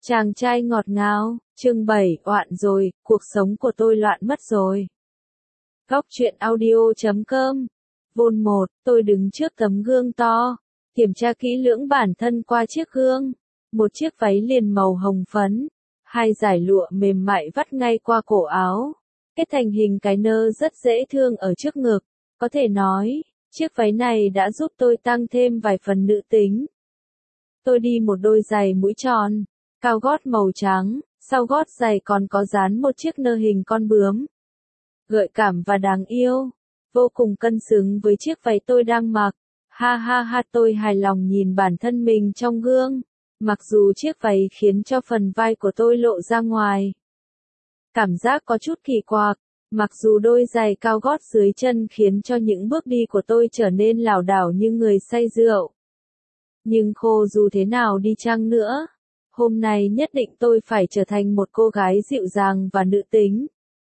Chàng trai ngọt ngào, chương 7, oạn rồi, cuộc sống của tôi loạn mất rồi. Góc truyện audio.com. Vôn 1, tôi đứng trước tấm gương to, kiểm tra kỹ lưỡng bản thân qua chiếc gương. Một chiếc váy liền màu hồng phấn, hai dải lụa mềm mại vắt ngay qua cổ áo, kết thành hình cái nơ rất dễ thương ở trước ngực. Có thể nói, chiếc váy này đã giúp tôi tăng thêm vài phần nữ tính. Tôi đi một đôi giày mũi tròn, cao gót màu trắng, sau gót giày còn có dán một chiếc nơ hình con bướm. Gợi cảm và đáng yêu, vô cùng cân xứng với chiếc váy tôi đang mặc. Ha ha ha, tôi hài lòng nhìn bản thân mình trong gương, mặc dù chiếc váy khiến cho phần vai của tôi lộ ra ngoài. Cảm giác có chút kỳ quặc, mặc dù đôi giày cao gót dưới chân khiến cho những bước đi của tôi trở nên lảo đảo như người say rượu. Nhưng khô dù thế nào đi chăng nữa, hôm nay nhất định tôi phải trở thành một cô gái dịu dàng và nữ tính.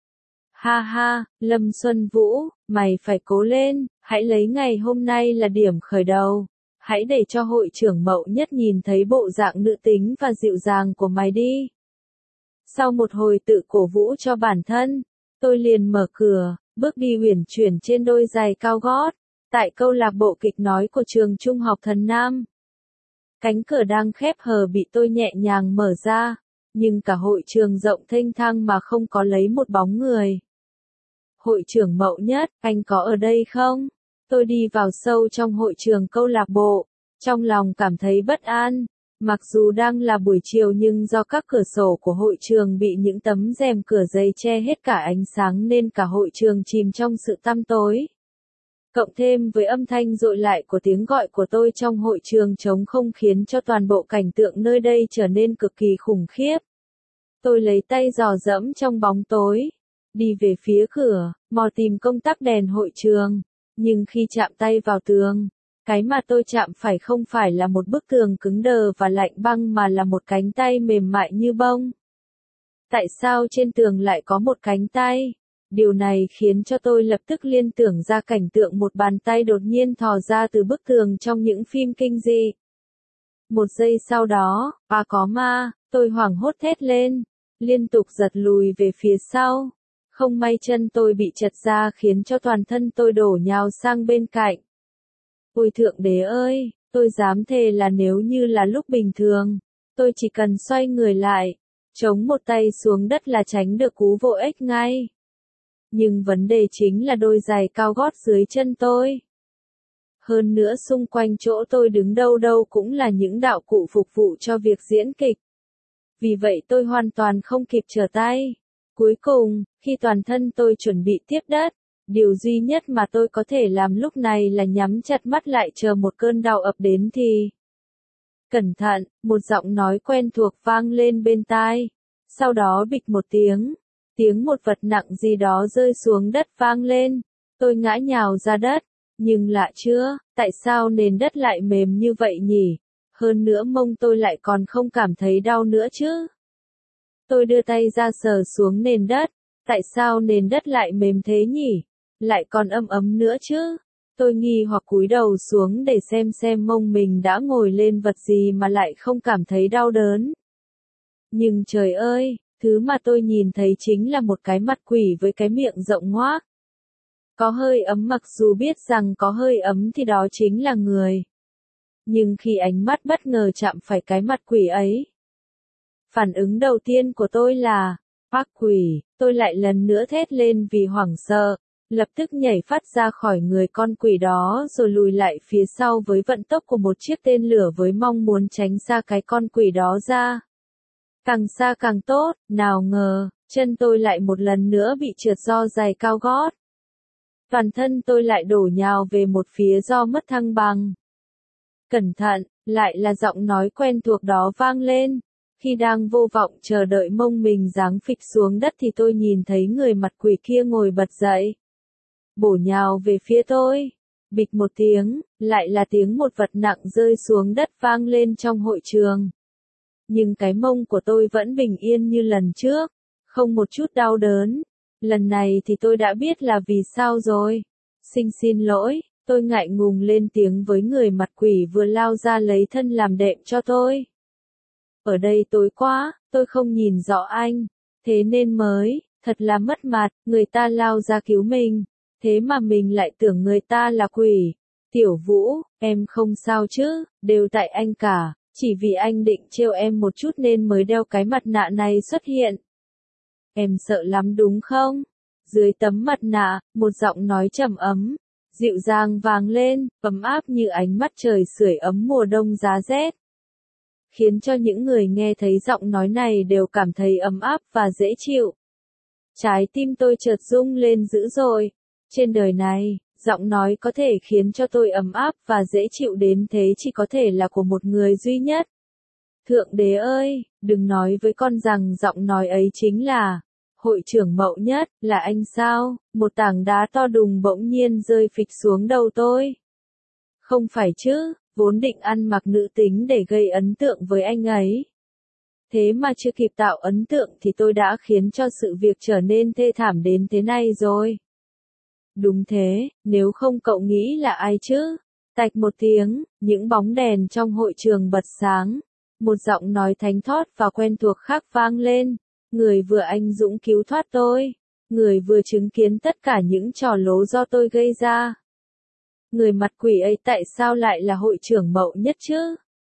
Ha ha, Lâm Xuân Vũ, mày phải cố lên, hãy lấy ngày hôm nay là điểm khởi đầu. Hãy để cho hội trưởng Mậu Nhất nhìn thấy bộ dạng nữ tính và dịu dàng của mày đi. Sau một hồi tự cổ vũ cho bản thân, tôi liền mở cửa, bước đi uyển chuyển trên đôi giày cao gót, tại câu lạc bộ kịch nói của trường Trung học Thần Nam. Cánh cửa đang khép hờ bị tôi nhẹ nhàng mở ra, nhưng cả hội trường rộng thênh thang mà không có lấy một bóng người. Hội trưởng Mậu Nhất, anh có ở đây không? Tôi đi vào sâu trong hội trường câu lạc bộ, trong lòng cảm thấy bất an. Mặc dù đang là buổi chiều nhưng do các cửa sổ của hội trường bị những tấm rèm cửa dày che hết cả ánh sáng nên cả hội trường chìm trong sự tăm tối. Cộng thêm với âm thanh dội lại của tiếng gọi của tôi trong hội trường trống không khiến cho toàn bộ cảnh tượng nơi đây trở nên cực kỳ khủng khiếp. Tôi lấy tay dò dẫm trong bóng tối, đi về phía cửa, mò tìm công tắc đèn hội trường, nhưng khi chạm tay vào tường, cái mà tôi chạm phải không phải là một bức tường cứng đờ và lạnh băng mà là một cánh tay mềm mại như bông. Tại sao trên tường lại có một cánh tay? Điều này khiến cho tôi lập tức liên tưởng ra cảnh tượng một bàn tay đột nhiên thò ra từ bức tường trong những phim kinh dị. Một giây sau đó, có ma, tôi hoảng hốt thét lên, liên tục giật lùi về phía sau. Không may chân tôi bị trật ra khiến cho toàn thân tôi đổ nhào sang bên cạnh. Ôi thượng đế ơi, tôi dám thề là nếu như là lúc bình thường, tôi chỉ cần xoay người lại, chống một tay xuống đất là tránh được cú vỗ ếch ngay. Nhưng vấn đề chính là đôi giày cao gót dưới chân tôi. Hơn nữa xung quanh chỗ tôi đứng đâu đâu cũng là những đạo cụ phục vụ cho việc diễn kịch. Vì vậy tôi hoàn toàn không kịp trở tay. Cuối cùng, khi toàn thân tôi chuẩn bị tiếp đất, điều duy nhất mà tôi có thể làm lúc này là nhắm chặt mắt lại chờ một cơn đau ập đến thì... Cẩn thận, một giọng nói quen thuộc vang lên bên tai. Sau đó bịch một tiếng một vật nặng gì đó rơi xuống đất vang lên. Tôi ngã nhào ra đất, nhưng lạ chưa, tại sao nền đất lại mềm như vậy nhỉ? Hơn nữa mông tôi lại còn không cảm thấy đau nữa chứ. Tôi đưa tay ra sờ xuống nền đất, tại sao nền đất lại mềm thế nhỉ? Lại còn ấm ấm nữa chứ. Tôi nghi hoặc cúi đầu xuống để xem mông mình đã ngồi lên vật gì mà lại không cảm thấy đau đớn. Nhưng trời ơi, thứ mà tôi nhìn thấy chính là một cái mặt quỷ với cái miệng rộng ngoác. Có hơi ấm, mặc dù biết rằng có hơi ấm thì đó chính là người. Nhưng khi ánh mắt bất ngờ chạm phải cái mặt quỷ ấy, phản ứng đầu tiên của tôi là, ác quỷ, tôi lại lần nữa thét lên vì hoảng sợ, lập tức nhảy phát ra khỏi người con quỷ đó rồi lùi lại phía sau với vận tốc của một chiếc tên lửa với mong muốn tránh xa cái con quỷ đó ra. Càng xa càng tốt, nào ngờ, chân tôi lại một lần nữa bị trượt do giày cao gót. Toàn thân tôi lại đổ nhào về một phía do mất thăng bằng. Cẩn thận, lại là giọng nói quen thuộc đó vang lên. Khi đang vô vọng chờ đợi mông mình giáng phịch xuống đất thì tôi nhìn thấy người mặt quỷ kia ngồi bật dậy. Bổ nhào về phía tôi. Bịch một tiếng, lại là tiếng một vật nặng rơi xuống đất vang lên trong hội trường. Nhưng cái mông của tôi vẫn bình yên như lần trước, không một chút đau đớn. Lần này thì tôi đã biết là vì sao rồi. Xin lỗi, tôi ngại ngùng lên tiếng với người mặt quỷ vừa lao ra lấy thân làm đệm cho tôi. ở đây tối quá, tôi không nhìn rõ anh, thế nên mới, thật là mất mặt, người ta lao ra cứu mình, thế mà mình lại tưởng người ta là quỷ. Tiểu Vũ, em không sao chứ, đều tại anh cả, chỉ vì anh định trêu em một chút nên mới đeo cái mặt nạ này xuất hiện. Em sợ lắm đúng không? Dưới tấm mặt nạ, một giọng nói trầm ấm, dịu dàng vang lên, ấm áp như ánh mắt trời sưởi ấm mùa đông giá rét. Khiến cho những người nghe thấy giọng nói này đều cảm thấy ấm áp và dễ chịu. Trái tim tôi chợt rung lên dữ dội. Trên đời này, giọng nói có thể khiến cho tôi ấm áp và dễ chịu đến thế chỉ có thể là của một người duy nhất. Thượng đế ơi, đừng nói với con rằng giọng nói ấy chính là Hội trưởng Mậu Nhất, là anh sao? Một tảng đá to đùng bỗng nhiên rơi phịch xuống đầu tôi. Không phải chứ, vốn định ăn mặc nữ tính để gây ấn tượng với anh ấy. Thế mà chưa kịp tạo ấn tượng thì tôi đã khiến cho sự việc trở nên thê thảm đến thế này rồi. Đúng thế, nếu không cậu nghĩ là ai chứ? Tạch một tiếng, những bóng đèn trong hội trường bật sáng. Một giọng nói thánh thót và quen thuộc khác vang lên. Người vừa anh dũng cứu thoát tôi. Người vừa chứng kiến tất cả những trò lố do tôi gây ra. Người mặt quỷ ấy tại sao lại là hội trưởng Mậu Nhất chứ?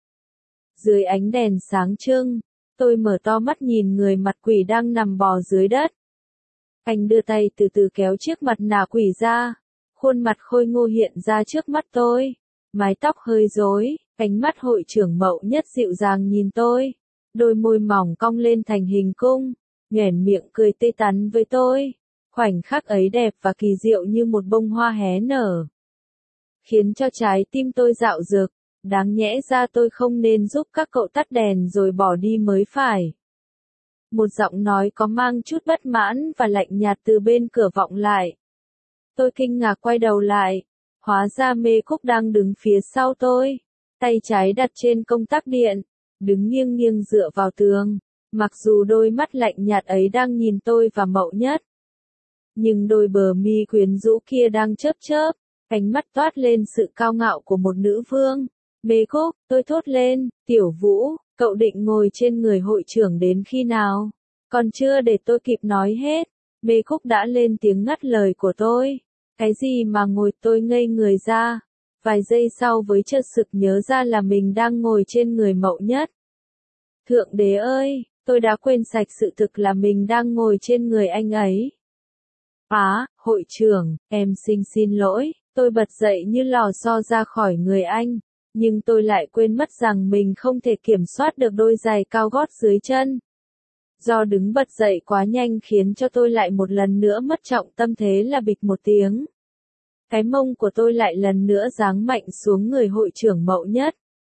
Dưới ánh đèn sáng trưng, tôi mở to mắt nhìn người mặt quỷ đang nằm bò dưới đất. Anh đưa tay từ từ kéo chiếc mặt nạ quỷ ra. Khuôn mặt khôi ngô hiện ra trước mắt tôi. Mái tóc hơi rối, ánh mắt hội trưởng Mậu Nhất dịu dàng nhìn tôi. Đôi môi mỏng cong lên thành hình cung, nhoẻn miệng cười tươi tắn với tôi. Khoảnh khắc ấy đẹp và kỳ diệu như một bông hoa hé nở. Khiến cho trái tim tôi dạo dực, đáng nhẽ ra tôi không nên giúp các cậu tắt đèn rồi bỏ đi mới phải. Một giọng nói có mang chút bất mãn và lạnh nhạt từ bên cửa vọng lại. Tôi kinh ngạc quay đầu lại, hóa ra Mê Cúc đang đứng phía sau tôi, tay trái đặt trên công tắc điện, đứng nghiêng nghiêng dựa vào tường, mặc dù đôi mắt lạnh nhạt ấy đang nhìn tôi và Mậu Nhất. Nhưng đôi bờ mi quyến rũ kia đang chớp chớp, ánh mắt toát lên sự cao ngạo của một nữ vương. Mê Cúc, tôi thốt lên, Tiểu Vũ, cậu định ngồi trên người hội trưởng đến khi nào? Còn chưa để tôi kịp nói hết, Mê Cúc đã lên tiếng ngắt lời của tôi. Cái gì mà ngồi, tôi ngây người ra. Vài giây sau với chợt sực nhớ ra là mình đang ngồi trên người Mậu Nhất. Thượng đế ơi, tôi đã quên sạch sự thực là mình đang ngồi trên người anh ấy. Hội trưởng, em xin lỗi, tôi bật dậy như lò xo ra khỏi người anh. Nhưng tôi lại quên mất rằng mình không thể kiểm soát được đôi giày cao gót dưới chân. Do đứng bật dậy quá nhanh khiến cho tôi lại một lần nữa mất trọng tâm, thế là bịch một tiếng. Cái mông của tôi lại lần nữa giáng mạnh xuống người hội trưởng Mậu Nhất.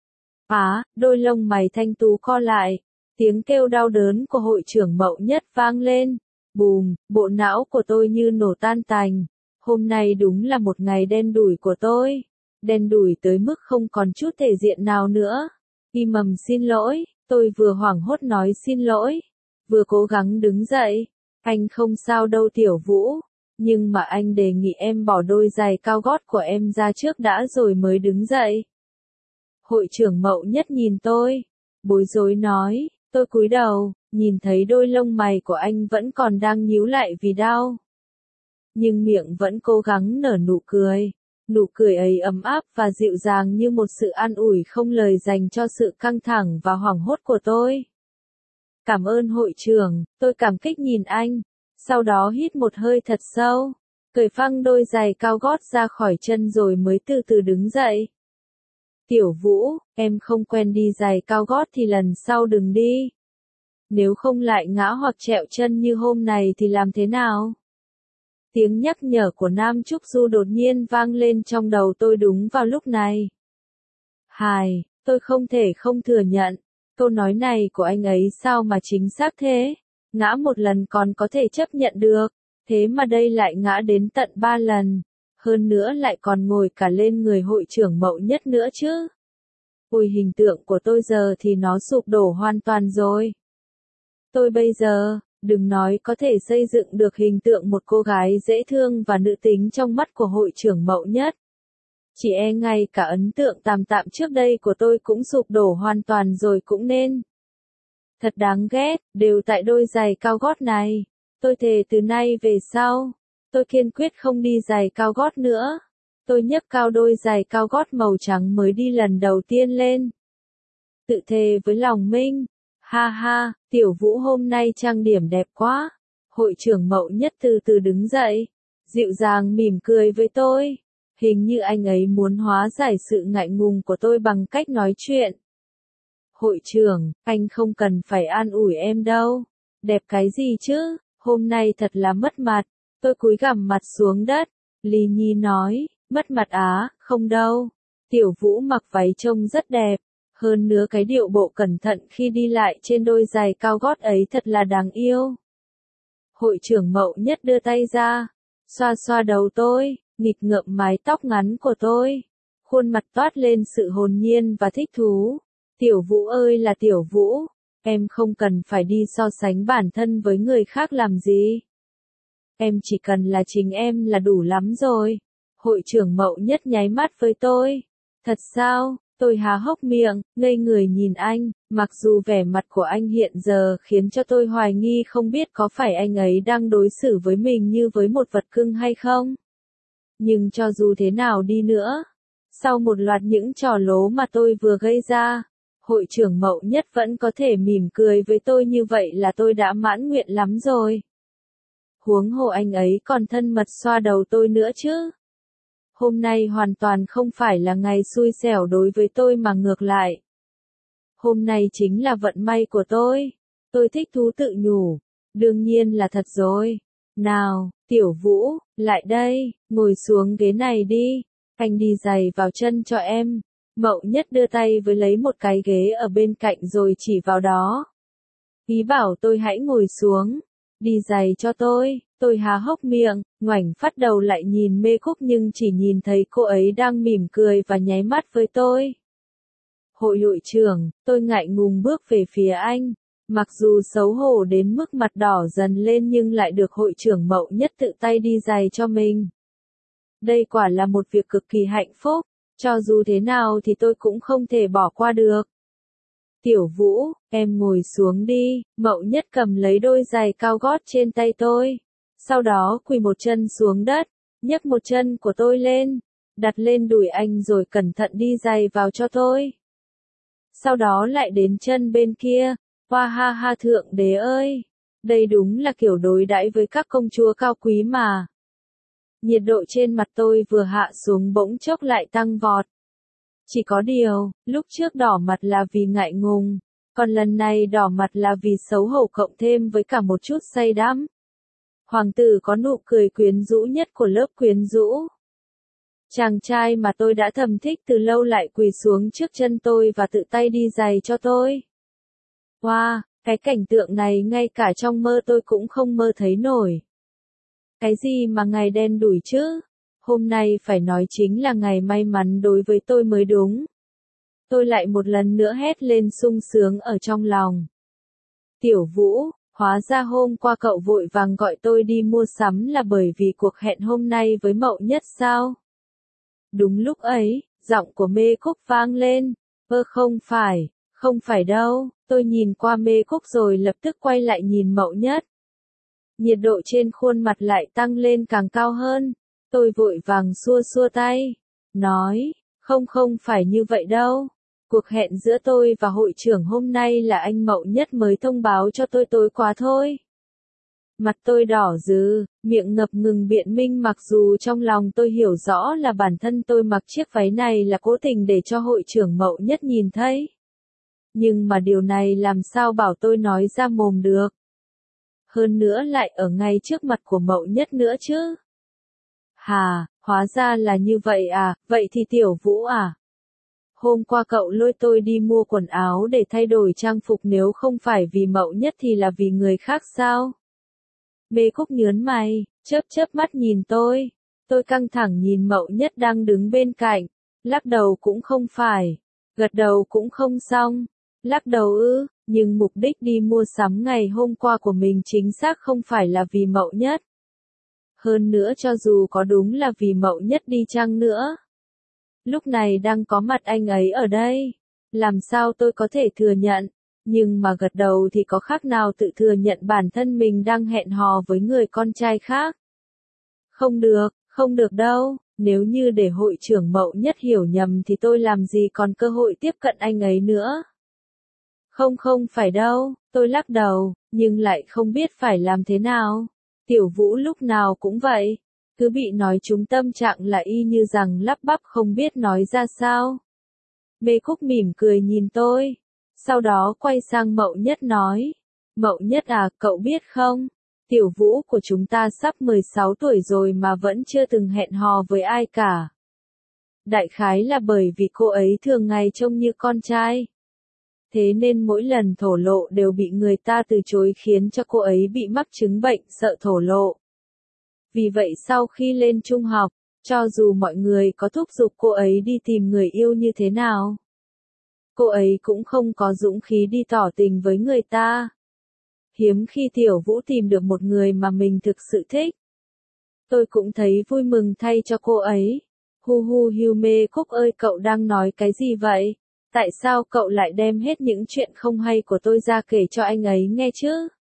Đôi lông mày thanh tú co lại. Tiếng kêu đau đớn của hội trưởng Mậu Nhất vang lên. Bùm, bộ não của tôi như nổ tan tành. Hôm nay đúng là một ngày đen đủi của tôi. Đen đủi tới mức không còn chút thể diện nào nữa. Xin lỗi, tôi vừa hoảng hốt nói xin lỗi, vừa cố gắng đứng dậy. Anh không sao đâu Tiểu Vũ, nhưng mà anh đề nghị em bỏ đôi giày cao gót của em ra trước đã rồi mới đứng dậy. Hội trưởng Mậu Nhất nhìn tôi, bối rối nói, tôi cúi đầu, nhìn thấy đôi lông mày của anh vẫn còn đang nhíu lại vì đau. Nhưng miệng vẫn cố gắng nở nụ cười. Nụ cười ấy ấm áp và dịu dàng như một sự an ủi không lời dành cho sự căng thẳng và hoảng hốt của tôi. Cảm ơn hội trưởng, tôi cảm kích nhìn anh. Sau đó hít một hơi thật sâu, cởi phăng đôi giày cao gót ra khỏi chân rồi mới từ từ đứng dậy. Tiểu Vũ, em không quen đi giày cao gót thì lần sau đừng đi. Nếu không lại ngã hoặc trẹo chân như hôm này thì làm thế nào? Tiếng nhắc nhở của Nam Trúc Du đột nhiên vang lên trong đầu tôi đúng vào lúc này. Tôi không thể không thừa nhận. Câu nói này của anh ấy sao mà chính xác thế? Ngã một lần còn có thể chấp nhận được. Thế mà đây lại ngã đến tận 3 lần. Hơn nữa lại còn ngồi cả lên người hội trưởng Mậu Nhất nữa chứ. Ôi, hình tượng của tôi giờ thì nó sụp đổ hoàn toàn rồi. Tôi bây giờ, đừng nói có thể xây dựng được hình tượng một cô gái dễ thương và nữ tính trong mắt của hội trưởng Mậu Nhất. Chỉ e ngay cả ấn tượng tạm trước đây của tôi cũng sụp đổ hoàn toàn rồi cũng nên. Thật đáng ghét, đều tại đôi giày cao gót này. Tôi thề từ nay về sau, tôi kiên quyết không đi giày cao gót nữa. Tôi nhấc cao đôi giày cao gót màu trắng mới đi lần đầu tiên lên. Tự thề với lòng minh. Ha ha, Tiểu Vũ hôm nay trang điểm đẹp quá. Hội trưởng Mậu Nhất từ từ đứng dậy, dịu dàng mỉm cười với tôi. Hình như anh ấy muốn hóa giải sự ngại ngùng của tôi bằng cách nói chuyện. Hội trưởng, anh không cần phải an ủi em đâu. Đẹp cái gì chứ, hôm nay thật là mất mặt. Tôi cúi gằm mặt xuống đất. Lý Nhi nói, mất mặt á, không đâu. Tiểu Vũ mặc váy trông rất đẹp. Hơn nữa cái điệu bộ cẩn thận khi đi lại trên đôi giày cao gót ấy thật là đáng yêu. Hội trưởng Mậu Nhất đưa tay ra, xoa xoa đầu tôi, nghịch ngợm mái tóc ngắn của tôi. Khuôn mặt toát lên sự hồn nhiên và thích thú. Tiểu Vũ ơi là Tiểu Vũ, em không cần phải đi so sánh bản thân với người khác làm gì. Em chỉ cần là chính em là đủ lắm rồi. Hội trưởng Mậu Nhất nháy mắt với tôi. Thật sao? Tôi há hốc miệng, ngây người nhìn anh, mặc dù vẻ mặt của anh hiện giờ khiến cho tôi hoài nghi không biết có phải anh ấy đang đối xử với mình như với một vật cưng hay không. Nhưng cho dù thế nào đi nữa, sau một loạt những trò lố mà tôi vừa gây ra, hội trưởng Mậu Nhất vẫn có thể mỉm cười với tôi như vậy là tôi đã mãn nguyện lắm rồi. Huống hồ anh ấy còn thân mật xoa đầu tôi nữa chứ. Hôm nay hoàn toàn không phải là ngày xui xẻo đối với tôi mà ngược lại. Hôm nay chính là vận may của tôi. Tôi thích thú tự nhủ. Đương nhiên là thật rồi. Nào, Tiểu Vũ, lại đây, ngồi xuống ghế này đi. Anh đi giày vào chân cho em. Mậu Nhất đưa tay với lấy một cái ghế ở bên cạnh rồi chỉ vào đó. Ý bảo tôi hãy ngồi xuống. Đi giày cho tôi há hốc miệng, ngoảnh phát đầu lại nhìn Mê Cúc nhưng chỉ nhìn thấy cô ấy đang mỉm cười và nháy mắt với tôi. Hội trưởng, tôi ngại ngùng bước về phía anh. Mặc dù xấu hổ đến mức mặt đỏ dần lên nhưng lại được hội trưởng Mậu Nhất tự tay đi giày cho mình. Đây quả là một việc cực kỳ hạnh phúc, cho dù thế nào thì tôi cũng không thể bỏ qua được. Tiểu Vũ, em ngồi xuống đi. Mậu Nhất cầm lấy đôi giày cao gót trên tay tôi. Sau đó quỳ một chân xuống đất, nhấc một chân của tôi lên, đặt lên đùi anh rồi cẩn thận đi giày vào cho tôi. Sau đó lại đến chân bên kia. Hoa ha ha thượng đế ơi! Đây đúng là kiểu đối đãi với các công chúa cao quý mà. Nhiệt độ trên mặt tôi vừa hạ xuống bỗng chốc lại tăng vọt. Chỉ có điều, lúc trước đỏ mặt là vì ngại ngùng, còn lần này đỏ mặt là vì xấu hổ cộng thêm với cả một chút say đắm. Hoàng tử có nụ cười quyến rũ nhất của lớp quyến rũ. Chàng trai mà tôi đã thầm thích từ lâu lại quỳ xuống trước chân tôi và tự tay đi giày cho tôi. Wow, cái cảnh tượng này ngay cả trong mơ tôi cũng không mơ thấy nổi. Cái gì mà ngày đen đủi chứ? Hôm nay phải nói chính là ngày may mắn đối với tôi mới đúng. Tôi lại một lần nữa hét lên sung sướng ở trong lòng. Tiểu Vũ, hóa ra hôm qua cậu vội vàng gọi tôi đi mua sắm là bởi vì cuộc hẹn hôm nay với Mậu Nhất sao? Đúng lúc ấy, giọng của Mê Cúc vang lên. Không phải đâu, tôi nhìn qua Mê Cúc rồi lập tức quay lại nhìn Mậu Nhất. Nhiệt độ trên khuôn mặt lại tăng lên càng cao hơn. Tôi vội vàng xua xua tay, nói, không phải như vậy đâu. Cuộc hẹn giữa tôi và hội trưởng hôm nay là anh Mậu Nhất mới thông báo cho tôi tối qua thôi. Mặt tôi đỏ rừ, miệng ngập ngừng biện minh mặc dù trong lòng tôi hiểu rõ là bản thân tôi mặc chiếc váy này là cố tình để cho hội trưởng Mậu Nhất nhìn thấy. Nhưng mà điều này làm sao bảo tôi nói ra mồm được. Hơn nữa lại ở ngay trước mặt của Mậu Nhất nữa chứ. Hà, hóa ra là như vậy à, vậy thì Tiểu Vũ à? Hôm qua cậu lôi tôi đi mua quần áo để thay đổi trang phục nếu không phải vì Mậu Nhất thì là vì người khác sao? Mê Cúc nhớn mày, chớp mắt nhìn tôi. Tôi căng thẳng nhìn Mậu Nhất đang đứng bên cạnh. Lắc đầu cũng không phải. Gật đầu cũng không xong. Lắc đầu ư, nhưng mục đích đi mua sắm ngày hôm qua của mình chính xác không phải là vì Mậu Nhất. Hơn nữa cho dù có đúng là vì Mậu Nhất đi chăng nữa. Lúc này đang có mặt anh ấy ở đây. Làm sao tôi có thể thừa nhận, nhưng mà gật đầu thì có khác nào tự thừa nhận bản thân mình đang hẹn hò với người con trai khác. Không được đâu, nếu như để hội trưởng Mậu Nhất hiểu nhầm thì tôi làm gì còn cơ hội tiếp cận anh ấy nữa. Không phải đâu, tôi lắc đầu, nhưng lại không biết phải làm thế nào. Tiểu Vũ lúc nào cũng vậy, cứ bị nói trúng tâm trạng là y như rằng lắp bắp không biết nói ra sao. Mê Cúc mỉm cười nhìn tôi, sau đó quay sang Mậu Nhất nói, Mậu Nhất à, cậu biết không, Tiểu Vũ của chúng ta sắp 16 tuổi rồi mà vẫn chưa từng hẹn hò với ai cả. Đại khái là bởi vì cô ấy thường ngày trông như con trai. Thế nên mỗi lần thổ lộ đều bị người ta từ chối khiến cho cô ấy bị mắc chứng bệnh sợ thổ lộ. Vì vậy sau khi lên trung học, cho dù mọi người có thúc giục cô ấy đi tìm người yêu như thế nào, cô ấy cũng không có dũng khí đi tỏ tình với người ta. Hiếm khi Tiểu Vũ tìm được một người mà mình thực sự thích. Tôi cũng thấy vui mừng thay cho cô ấy. Hiu Mê Cúc ơi, cậu đang nói cái gì vậy? Tại sao cậu lại đem hết những chuyện không hay của tôi ra kể cho anh ấy nghe chứ?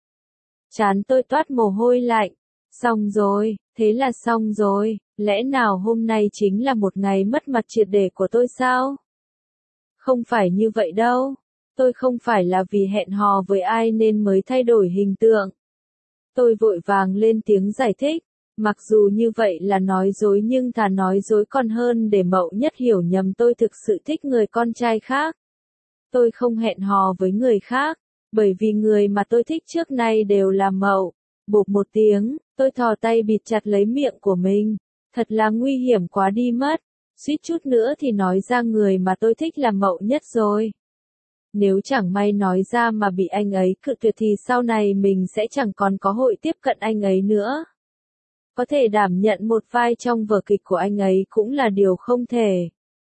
Trán tôi toát mồ hôi lạnh. Xong rồi, thế là xong rồi, lẽ nào hôm nay chính là một ngày mất mặt triệt để của tôi sao? Không phải như vậy đâu. Tôi không phải là vì hẹn hò với ai nên mới thay đổi hình tượng. Tôi vội vàng lên tiếng giải thích. Mặc dù như vậy là nói dối nhưng thà nói dối còn hơn để Mậu Nhất hiểu nhầm tôi thực sự thích người con trai khác. Tôi không hẹn hò với người khác, bởi vì người mà tôi thích trước nay đều là Mậu. Bộp một tiếng, tôi thò tay bịt chặt lấy miệng của mình. Thật là nguy hiểm quá đi mất. Suýt chút nữa thì nói ra người mà tôi thích là Mậu Nhất rồi. Nếu chẳng may nói ra mà bị anh ấy cự tuyệt thì sau này mình sẽ chẳng còn có hội tiếp cận anh ấy nữa. Có thể đảm nhận một vai trong vở kịch của anh ấy cũng là điều không thể.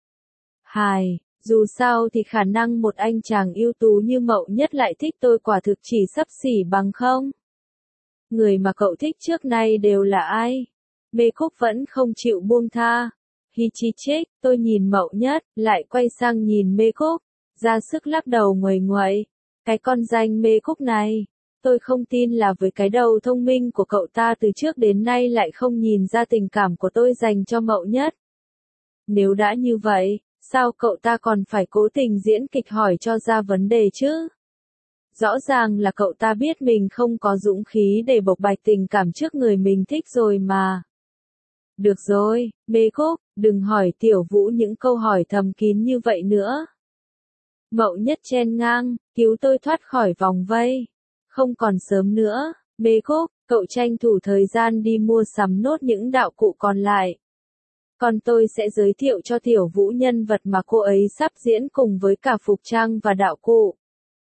Dù sao thì khả năng một anh chàng ưu tú như Mậu Nhất lại thích tôi quả thực chỉ xấp xỉ bằng không. Người mà cậu thích trước nay đều là ai? Mê Cúc vẫn không chịu buông tha. Hi chi chích, tôi nhìn Mậu Nhất, lại quay sang nhìn Mê Cúc, ra sức lắc đầu nguầy nguậy. Cái con danh Mê Cúc này. Tôi không tin là với cái đầu thông minh của cậu ta từ trước đến nay lại không nhìn ra tình cảm của tôi dành cho Mậu Nhất. Nếu đã như vậy, sao cậu ta còn phải cố tình diễn kịch hỏi cho ra vấn đề chứ? Rõ ràng là cậu ta biết mình không có dũng khí để bộc bạch tình cảm trước người mình thích rồi mà. Được rồi, Mê Cúc, đừng hỏi Tiểu Vũ những câu hỏi thầm kín như vậy nữa. Mậu Nhất chen ngang, cứu tôi thoát khỏi vòng vây. Không còn sớm nữa, Mê Cúc, cậu tranh thủ thời gian đi mua sắm nốt những đạo cụ còn lại. Còn tôi sẽ giới thiệu cho Tiểu Vũ nhân vật mà cô ấy sắp diễn cùng với cả phục trang và đạo cụ.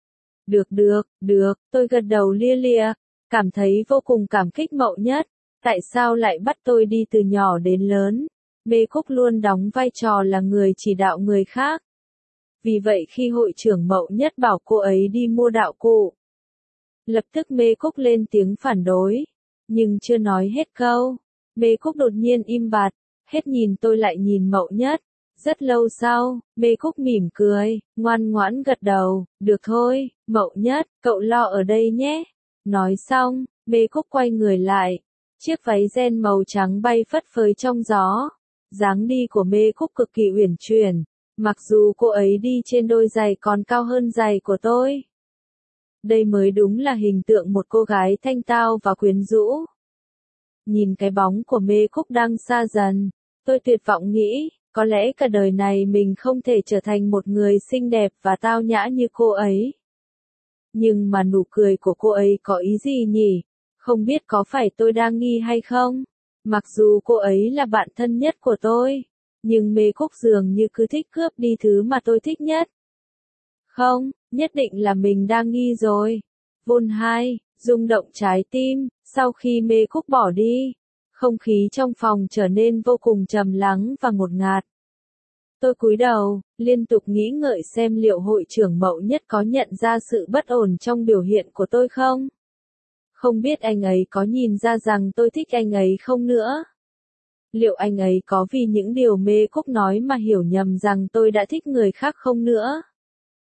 Được, tôi gật đầu lia lịa, cảm thấy vô cùng cảm kích Mậu Nhất. Tại sao lại bắt tôi đi từ nhỏ đến lớn? Mê Cúc luôn đóng vai trò là người chỉ đạo người khác. Vì vậy khi hội trưởng Mậu Nhất bảo cô ấy đi mua đạo cụ, lập tức Mê Cúc lên tiếng phản đối. Nhưng chưa nói hết câu, Mê Cúc đột nhiên im bặt, hết nhìn tôi lại nhìn Mậu Nhất. Rất lâu sau, Mê Cúc mỉm cười, ngoan ngoãn gật đầu, được thôi, Mậu Nhất, cậu lo ở đây nhé. Nói xong, Mê Cúc quay người lại, chiếc váy ren màu trắng bay phất phới trong gió. Dáng đi của Mê Cúc cực kỳ uyển chuyển, mặc dù cô ấy đi trên đôi giày còn cao hơn giày của tôi. Đây mới đúng là hình tượng một cô gái thanh tao và quyến rũ. Nhìn cái bóng của Mê Cúc đang xa dần, tôi tuyệt vọng nghĩ, có lẽ cả đời này mình không thể trở thành một người xinh đẹp và tao nhã như cô ấy. Nhưng mà nụ cười của cô ấy có ý gì nhỉ? Không biết có phải tôi đang nghi hay không? Mặc dù cô ấy là bạn thân nhất của tôi, nhưng Mê Cúc dường như cứ thích cướp đi thứ mà tôi thích nhất. Không, nhất định là mình đang nghi rồi. Vôn 2, rung động trái tim, sau khi Mê Cúc bỏ đi, không khí trong phòng trở nên vô cùng trầm lắng và ngột ngạt. Tôi cúi đầu, liên tục nghĩ ngợi xem liệu hội trưởng Mậu Nhất có nhận ra sự bất ổn trong biểu hiện của tôi không? Không biết anh ấy có nhìn ra rằng tôi thích anh ấy không nữa? Liệu anh ấy có vì những điều Mê Cúc nói mà hiểu nhầm rằng tôi đã thích người khác không nữa?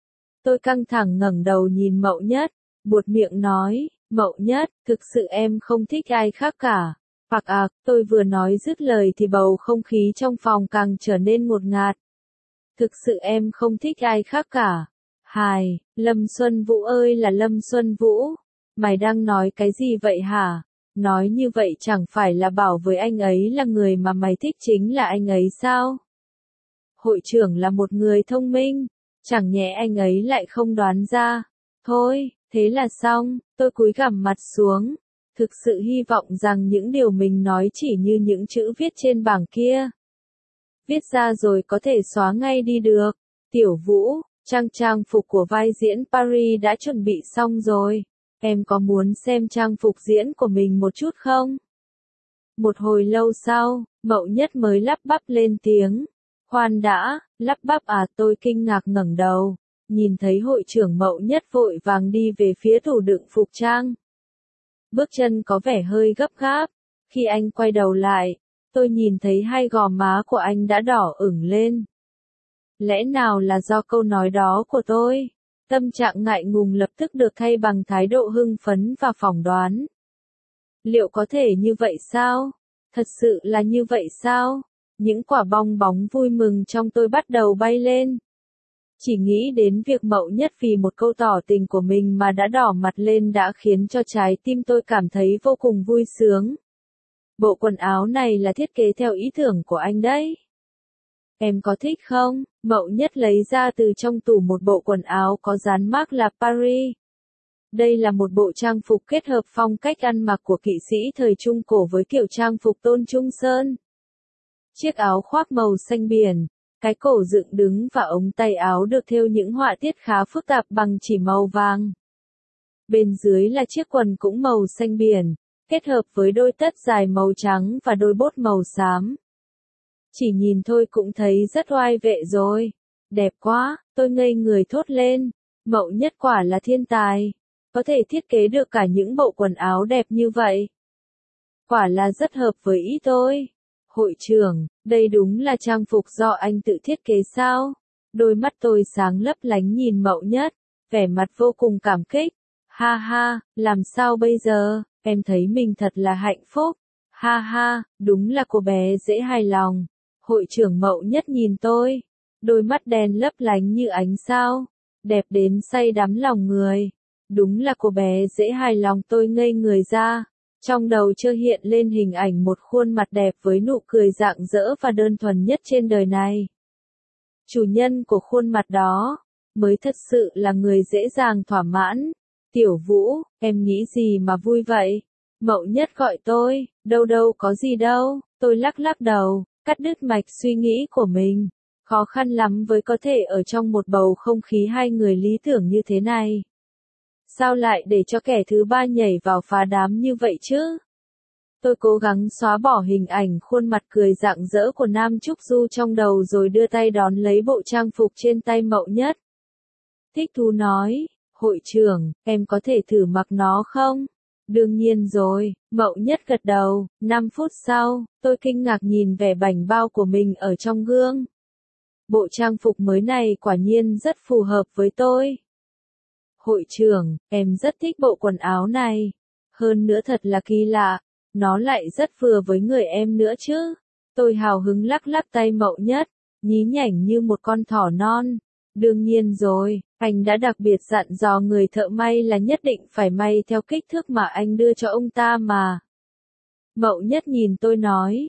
Tôi căng thẳng ngẩng đầu nhìn Mậu Nhất, buột miệng nói, Mậu Nhất, thực sự em không thích ai khác cả. Hoặc tôi vừa nói dứt lời thì bầu không khí trong phòng càng trở nên ngột ngạt. Thực sự em không thích ai khác cả. Hài, Lâm Xuân Vũ ơi là Lâm Xuân Vũ. Mày đang nói cái gì vậy hả? Nói như vậy chẳng phải là bảo với anh ấy là người mà mày thích chính là anh ấy sao? Hội trưởng là một người thông minh. Chẳng nhẽ anh ấy lại không đoán ra. Thôi, thế là xong, tôi cúi gằm mặt xuống. Thực sự hy vọng rằng những điều mình nói chỉ như những chữ viết trên bảng kia. Viết ra rồi có thể xóa ngay đi được. Tiểu Vũ, trang phục của vai diễn Paris đã chuẩn bị xong rồi. Em có muốn xem trang phục diễn của mình một chút không? Một hồi lâu sau, Mậu Nhất mới lắp bắp lên tiếng. Khoan đã, lắp bắp tôi kinh ngạc ngẩng đầu. Nhìn thấy hội trưởng Mậu Nhất vội vàng đi về phía tủ đựng phục trang. Bước chân có vẻ hơi gấp gáp. Khi anh quay đầu lại, tôi nhìn thấy hai gò má của anh đã đỏ ửng lên. Lẽ nào là do câu nói đó của tôi? Tâm trạng ngại ngùng lập tức được thay bằng thái độ hưng phấn và phỏng đoán. Liệu có thể như vậy sao? Thật sự là như vậy sao? Những quả bong bóng vui mừng trong tôi bắt đầu bay lên. Chỉ nghĩ đến việc Mậu Nhất vì một câu tỏ tình của mình mà đã đỏ mặt lên đã khiến cho trái tim tôi cảm thấy vô cùng vui sướng. Bộ quần áo này là thiết kế theo ý tưởng của anh đấy. Em có thích không? Mậu Nhất lấy ra từ trong tủ một bộ quần áo có dán mác là Paris. Đây là một bộ trang phục kết hợp phong cách ăn mặc của kỵ sĩ thời Trung Cổ với kiểu trang phục Tôn Trung Sơn. Chiếc áo khoác màu xanh biển, cái cổ dựng đứng và ống tay áo được thêu những họa tiết khá phức tạp bằng chỉ màu vàng. Bên dưới là chiếc quần cũng màu xanh biển, kết hợp với đôi tất dài màu trắng và đôi bốt màu xám. Chỉ nhìn thôi cũng thấy rất oai vệ rồi. Đẹp quá, tôi ngây người thốt lên. Mậu Nhất quả là thiên tài. Có thể thiết kế được cả những bộ quần áo đẹp như vậy. Quả là rất hợp với ý tôi. Hội trưởng, đây đúng là trang phục do anh tự thiết kế sao? Đôi mắt tôi sáng lấp lánh nhìn Mậu Nhất, vẻ mặt vô cùng cảm kích. Ha ha, làm sao bây giờ, em thấy mình thật là hạnh phúc. Ha ha, đúng là cô bé dễ hài lòng. Hội trưởng Mậu Nhất nhìn tôi, đôi mắt đen lấp lánh như ánh sao, đẹp đến say đắm lòng người. Đúng là cô bé dễ hài lòng, tôi ngây người ra. Trong đầu chợt hiện lên hình ảnh một khuôn mặt đẹp với nụ cười rạng rỡ và đơn thuần nhất trên đời này. Chủ nhân của khuôn mặt đó, mới thật sự là người dễ dàng thỏa mãn. Tiểu Vũ, em nghĩ gì mà vui vậy? Mậu Nhất gọi tôi, đâu có gì đâu, tôi lắc lắc đầu, cắt đứt mạch suy nghĩ của mình. Khó khăn lắm với có thể ở trong một bầu không khí hai người lý tưởng như thế này. Sao lại để cho kẻ thứ ba nhảy vào phá đám như vậy chứ? Tôi cố gắng xóa bỏ hình ảnh khuôn mặt cười rạng rỡ của Nam Trúc Du trong đầu rồi đưa tay đón lấy bộ trang phục trên tay Mậu Nhất. Thích thú nói, hội trưởng, em có thể thử mặc nó không? Đương nhiên rồi, Mậu Nhất gật đầu. 5 phút sau, tôi kinh ngạc nhìn vẻ bảnh bao của mình ở trong gương. Bộ trang phục mới này quả nhiên rất phù hợp với tôi. Hội trưởng, em rất thích bộ quần áo này. Hơn nữa thật là kỳ lạ, nó lại rất vừa với người em nữa chứ. Tôi hào hứng lắc lắc tay Mậu Nhất, nhí nhảnh như một con thỏ non. Đương nhiên rồi, anh đã đặc biệt dặn dò người thợ may là nhất định phải may theo kích thước mà anh đưa cho ông ta mà. Mậu Nhất nhìn tôi nói.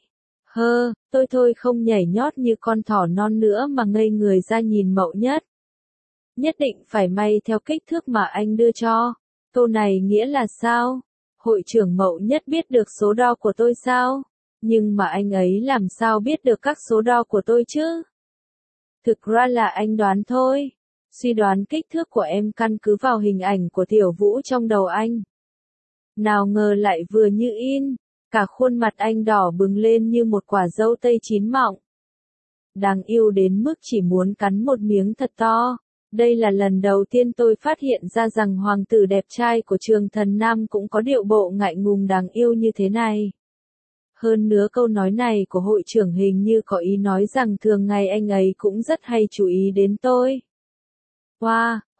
Tôi thôi không nhảy nhót như con thỏ non nữa mà ngây người ra nhìn Mậu Nhất. Nhất định phải may theo kích thước mà anh đưa cho. Câu này nghĩa là sao? Hội trưởng Mậu Nhất biết được số đo của tôi sao? Nhưng mà anh ấy làm sao biết được các số đo của tôi chứ? Thực ra là anh đoán thôi. Suy đoán kích thước của em căn cứ vào hình ảnh của Tiểu Vũ trong đầu anh. Nào ngờ lại vừa như in. Cả khuôn mặt anh đỏ bừng lên như một quả dâu tây chín mọng. Đáng yêu đến mức chỉ muốn cắn một miếng thật to. Đây là lần đầu tiên tôi phát hiện ra rằng hoàng tử đẹp trai của Trường Thần Nam cũng có điệu bộ ngại ngùng đáng yêu như thế này. Hơn nữa câu nói này của hội trưởng hình như có ý nói rằng thường ngày anh ấy cũng rất hay chú ý đến tôi. Wow,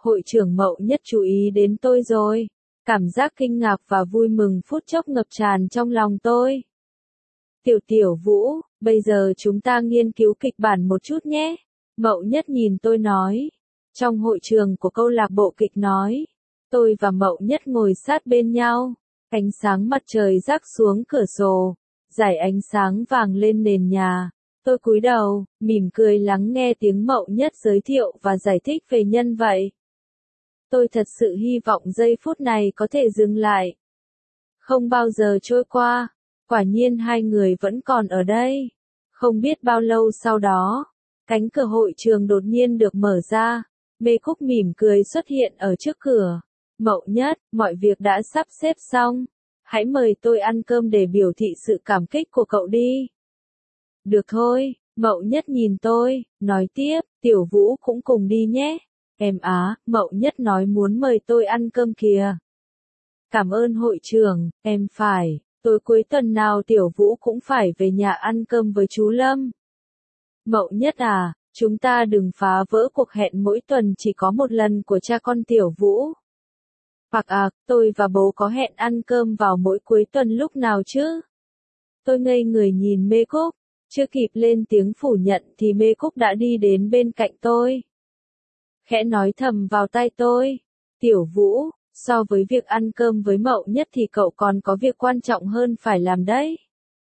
Hội trưởng Mậu Nhất chú ý đến tôi rồi. Cảm giác kinh ngạc và vui mừng phút chốc ngập tràn trong lòng tôi. Tiểu Vũ, bây giờ chúng ta nghiên cứu kịch bản một chút nhé. Mậu Nhất nhìn tôi nói. Trong hội trường của câu lạc bộ kịch nói. Tôi và Mậu Nhất ngồi sát bên nhau. Ánh sáng mặt trời rắc xuống cửa sổ. Rải ánh sáng vàng lên nền nhà. Tôi cúi đầu, mỉm cười lắng nghe tiếng Mậu Nhất giới thiệu và giải thích về nhân vật. Tôi thật sự hy vọng giây phút này có thể dừng lại. Không bao giờ trôi qua. Quả nhiên hai người vẫn còn ở đây. Không biết bao lâu sau đó, cánh cửa hội trường đột nhiên được mở ra. Mê Cúc mỉm cười xuất hiện ở trước cửa. Mậu Nhất, mọi việc đã sắp xếp xong. Hãy mời tôi ăn cơm để biểu thị sự cảm kích của cậu đi. Được thôi, Mậu Nhất nhìn tôi, nói tiếp, Tiểu Vũ cũng cùng đi nhé. Em á, Mậu Nhất nói muốn mời tôi ăn cơm kìa. Cảm ơn hội trưởng, em phải, tối cuối tuần nào Tiểu Vũ cũng phải về nhà ăn cơm với chú Lâm. Mậu Nhất à, chúng ta đừng phá vỡ cuộc hẹn mỗi tuần chỉ có một lần của cha con Tiểu Vũ. Hoặc tôi và bố có hẹn ăn cơm vào mỗi cuối tuần lúc nào chứ? Tôi ngây người nhìn Mê Cúc, chưa kịp lên tiếng phủ nhận thì Mê Cúc đã đi đến bên cạnh tôi. Khẽ nói thầm vào tai tôi, Tiểu Vũ, so với việc ăn cơm với Mậu Nhất thì cậu còn có việc quan trọng hơn phải làm đấy.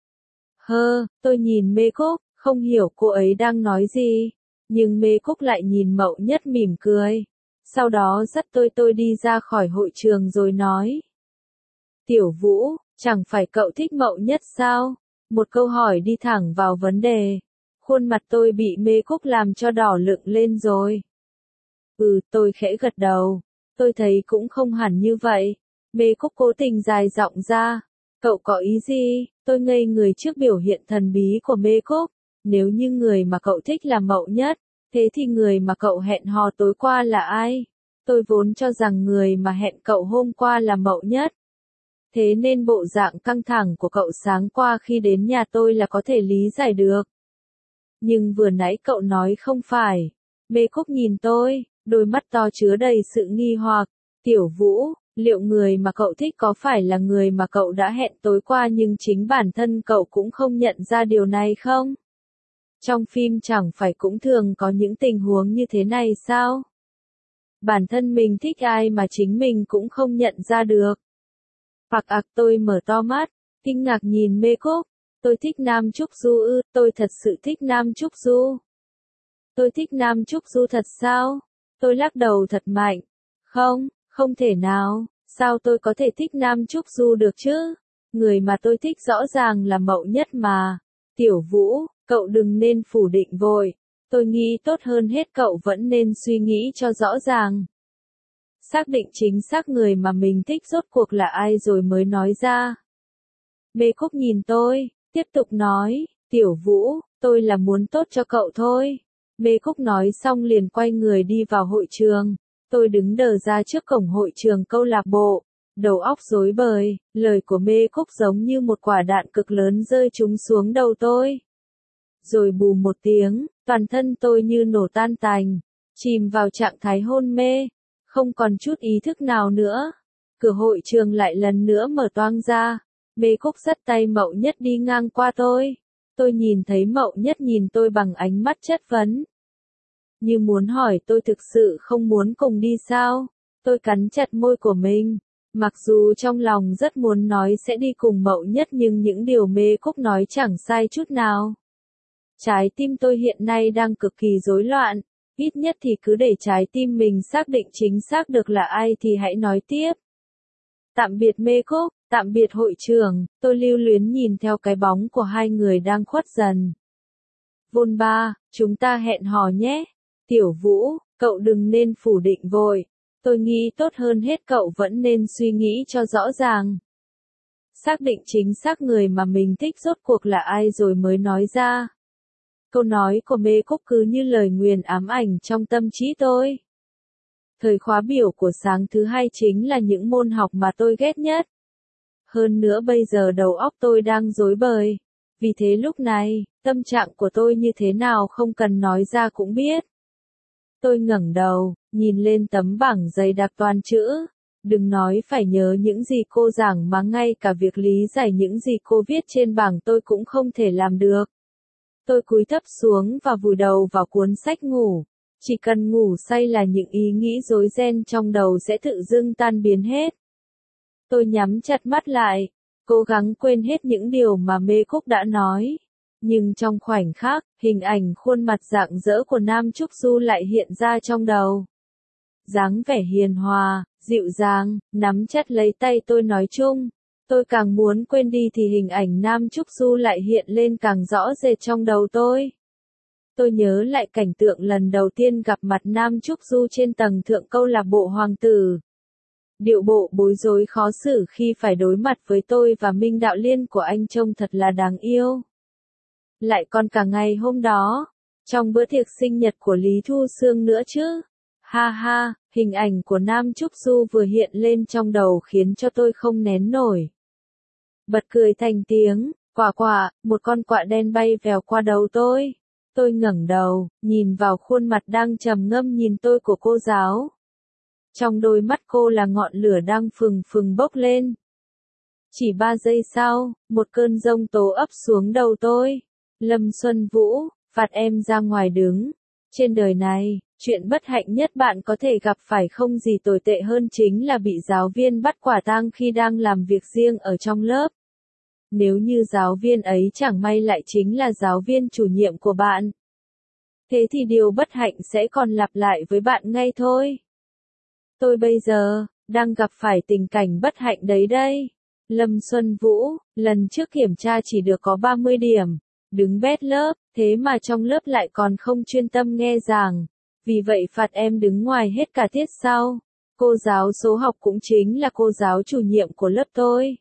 Tôi nhìn Mê Cúc, không hiểu cô ấy đang nói gì, nhưng Mê Cúc lại nhìn Mậu Nhất mỉm cười. Sau đó dắt tôi đi ra khỏi hội trường rồi nói. Tiểu Vũ, chẳng phải cậu thích Mậu Nhất sao? Một câu hỏi đi thẳng vào vấn đề. Khuôn mặt tôi bị Mê Cúc làm cho đỏ lựng lên rồi. Tôi khẽ gật đầu. Tôi thấy cũng không hẳn như vậy. Mê Cúc cố tình dài giọng ra. Cậu có ý gì? Tôi ngây người trước biểu hiện thần bí của Mê Cúc. Nếu như người mà cậu thích là Mậu Nhất, thế thì người mà cậu hẹn hò tối qua là ai? Tôi vốn cho rằng người mà hẹn cậu hôm qua là Mậu Nhất. Thế nên bộ dạng căng thẳng của cậu sáng qua khi đến nhà tôi là có thể lý giải được. Nhưng vừa nãy cậu nói không phải. Mê Cúc nhìn tôi, đôi mắt to chứa đầy sự nghi hoặc. Tiểu Vũ, liệu người mà cậu thích có phải là người mà cậu đã hẹn tối qua nhưng chính bản thân cậu cũng không nhận ra điều này không? Trong phim chẳng phải cũng thường có những tình huống như thế này sao? Bản thân mình thích ai mà chính mình cũng không nhận ra được. Tôi mở to mắt, kinh ngạc nhìn Mê Cúc. Tôi thích Nam Trúc Du tôi thật sự thích Nam Trúc Du. Tôi thích Nam Trúc Du thật sao? Tôi lắc đầu thật mạnh. Không thể nào, sao tôi có thể thích Nam Trúc Du được chứ? Người mà tôi thích rõ ràng là Mậu Nhất mà. Tiểu Vũ, cậu đừng nên phủ định vội. Tôi nghĩ tốt hơn hết cậu vẫn nên suy nghĩ cho rõ ràng. Xác định chính xác người mà mình thích rốt cuộc là ai rồi mới nói ra. Mê Cúc nhìn tôi, tiếp tục nói, Tiểu Vũ, tôi là muốn tốt cho cậu thôi. Mê Cúc nói xong liền quay người đi vào hội trường. Tôi đứng đờ ra trước cổng hội trường câu lạc bộ, đầu óc rối bời, lời của Mê Cúc giống như một quả đạn cực lớn rơi trúng xuống đầu tôi. Rồi bù một tiếng, toàn thân tôi như nổ tan tành, chìm vào trạng thái hôn mê, không còn chút ý thức nào nữa. Cửa hội trường lại lần nữa mở toang ra, Mê Cúc dắt tay Mậu Nhất đi ngang qua tôi. Tôi nhìn thấy Mậu Nhất nhìn tôi bằng ánh mắt chất vấn. Như muốn hỏi tôi thực sự không muốn cùng đi sao? Tôi cắn chặt môi của mình. Mặc dù trong lòng rất muốn nói sẽ đi cùng Mậu Nhất nhưng những điều Mê Cúc nói chẳng sai chút nào. Trái tim tôi hiện nay đang cực kỳ rối loạn. Ít nhất thì cứ để trái tim mình xác định chính xác được là ai thì hãy nói tiếp. Tạm biệt Mê Cúc, tạm biệt hội trưởng, tôi lưu luyến nhìn theo cái bóng của hai người đang khuất dần. Vôn ba, chúng ta hẹn hò nhé. Tiểu Vũ, cậu đừng nên phủ định vội. Tôi nghĩ tốt hơn hết cậu vẫn nên suy nghĩ cho rõ ràng. Xác định chính xác người mà mình thích rốt cuộc là ai rồi mới nói ra. Câu nói của Mê Cúc cứ như lời nguyền ám ảnh trong tâm trí tôi. Thời khóa biểu của sáng thứ hai chính là những môn học mà tôi ghét nhất. Hơn nữa bây giờ đầu óc tôi đang rối bời. Vì thế lúc này, tâm trạng của tôi như thế nào không cần nói ra cũng biết. Tôi ngẩng đầu, nhìn lên tấm bảng dày đặc toàn chữ. Đừng nói phải nhớ những gì cô giảng mà ngay cả việc lý giải những gì cô viết trên bảng tôi cũng không thể làm được. Tôi cúi thấp xuống và vùi đầu vào cuốn sách ngủ. Chỉ cần ngủ say là những ý nghĩ rối ren trong đầu sẽ tự dưng tan biến hết. Tôi nhắm chặt mắt lại, cố gắng quên hết những điều mà Mê Cúc đã nói. Nhưng trong khoảnh khắc, hình ảnh khuôn mặt rạng rỡ của Nam Trúc Du lại hiện ra trong đầu. Dáng vẻ hiền hòa, dịu dàng, nắm chặt lấy tay tôi nói chung. Tôi càng muốn quên đi thì hình ảnh Nam Trúc Du lại hiện lên càng rõ rệt trong đầu tôi. Tôi nhớ lại cảnh tượng lần đầu tiên gặp mặt Nam Trúc Du trên tầng thượng câu lạc bộ Hoàng tử. Điệu bộ bối rối khó xử khi phải đối mặt với tôi và Minh Đạo Liên của anh trông thật là đáng yêu. Lại còn cả ngày hôm đó, trong bữa tiệc sinh nhật của Lý Thu Sương nữa chứ. Ha ha, hình ảnh của Nam Trúc Du vừa hiện lên trong đầu khiến cho tôi không nén nổi. Bật cười thành tiếng, quả quả, một con quạ đen bay vèo qua đầu tôi. Tôi ngẩng đầu, nhìn vào khuôn mặt đang trầm ngâm nhìn tôi của cô giáo. Trong đôi mắt cô là ngọn lửa đang phừng phừng bốc lên. Chỉ 3 giây sau, một cơn giông tố ập xuống đầu tôi. Lâm Xuân Vũ, phạt em ra ngoài đứng. Trên đời này, chuyện bất hạnh nhất bạn có thể gặp phải không gì tồi tệ hơn chính là bị giáo viên bắt quả tang khi đang làm việc riêng ở trong lớp. Nếu như giáo viên ấy chẳng may lại chính là giáo viên chủ nhiệm của bạn. Thế thì điều bất hạnh sẽ còn lặp lại với bạn ngay thôi. Tôi bây giờ, đang gặp phải tình cảnh bất hạnh đấy đây. Lâm Xuân Vũ, lần trước kiểm tra chỉ được có 30 điểm. Đứng bét lớp, thế mà trong lớp lại còn không chuyên tâm nghe giảng. Vì vậy phạt em đứng ngoài hết cả tiết sau. Cô giáo số học cũng chính là cô giáo chủ nhiệm của lớp tôi.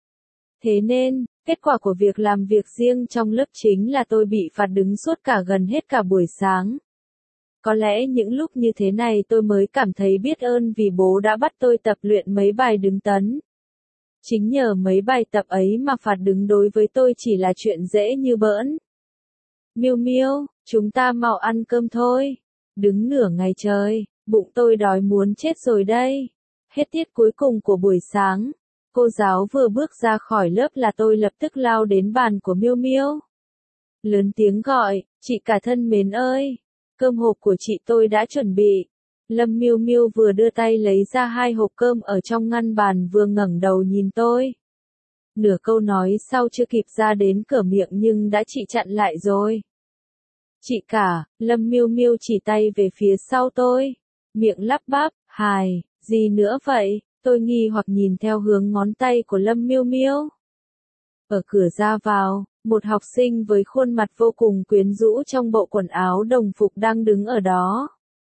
Thế nên, kết quả của việc làm việc riêng trong lớp chính là tôi bị phạt đứng suốt gần hết cả buổi sáng. Có lẽ những lúc như thế này tôi mới cảm thấy biết ơn vì bố đã bắt tôi tập luyện mấy bài đứng tấn. Chính nhờ mấy bài tập ấy mà phạt đứng đối với tôi chỉ là chuyện dễ như bỡn. Miêu Miêu, chúng ta mau ăn cơm thôi. Đứng nửa ngày trời, bụng tôi đói muốn chết rồi đây. Hết tiết cuối cùng của buổi sáng. Cô giáo vừa bước ra khỏi lớp là tôi lập tức lao đến bàn của Miêu Miêu. Lớn tiếng gọi, chị cả thân mến ơi, cơm hộp của chị tôi đã chuẩn bị. Lâm Miêu Miêu vừa đưa tay lấy ra 2 hộp cơm ở trong ngăn bàn vừa ngẩng đầu nhìn tôi. Nửa câu nói sau chưa kịp ra đến cửa miệng nhưng đã chị chặn lại rồi. Chị cả, Lâm Miêu Miêu chỉ tay về phía sau tôi. Miệng lắp bắp, hài, gì nữa vậy? Tôi nghi hoặc nhìn theo hướng ngón tay của Lâm Miêu Miêu. Ở cửa ra vào, một học sinh với khuôn mặt vô cùng quyến rũ trong bộ quần áo đồng phục đang đứng ở đó.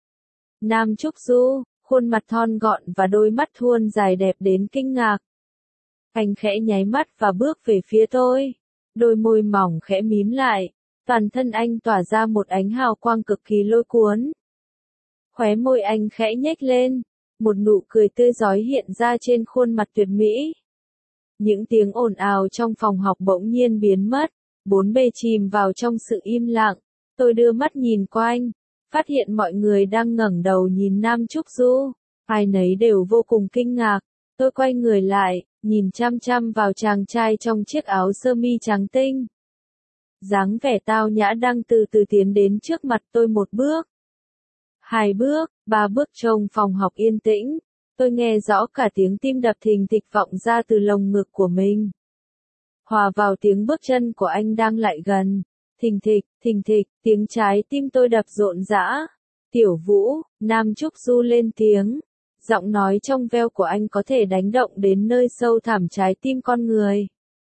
Nam Trúc Du, khuôn mặt thon gọn và đôi mắt thuôn dài đẹp đến kinh ngạc. Anh khẽ nháy mắt và bước về phía tôi. Đôi môi mỏng khẽ mím lại, toàn thân anh tỏa ra một ánh hào quang cực kỳ lôi cuốn. Khóe môi anh khẽ nhếch lên, một nụ cười tươi rói hiện ra trên khuôn mặt tuyệt mỹ. Những tiếng ồn ào trong phòng học bỗng nhiên biến mất, bốn bề chìm vào trong sự im lặng. Tôi đưa mắt nhìn quanh, phát hiện mọi người đang ngẩng đầu nhìn Nam Trúc Du, ai nấy đều vô cùng kinh ngạc. Tôi quay người lại, nhìn chăm chăm vào chàng trai trong chiếc áo sơ mi trắng tinh. Dáng vẻ tao nhã đang từ từ tiến đến trước mặt tôi 1 bước. 2 bước, 3 bước trong phòng học yên tĩnh. Tôi nghe rõ cả tiếng tim đập thình thịch vọng ra từ lồng ngực của mình. Hòa vào tiếng bước chân của anh đang lại gần. Thình thịch, tiếng trái tim tôi đập rộn rã. Tiểu Vũ, Nam Trúc Du lên tiếng. Giọng nói trong veo của anh có thể đánh động đến nơi sâu thẳm trái tim con người.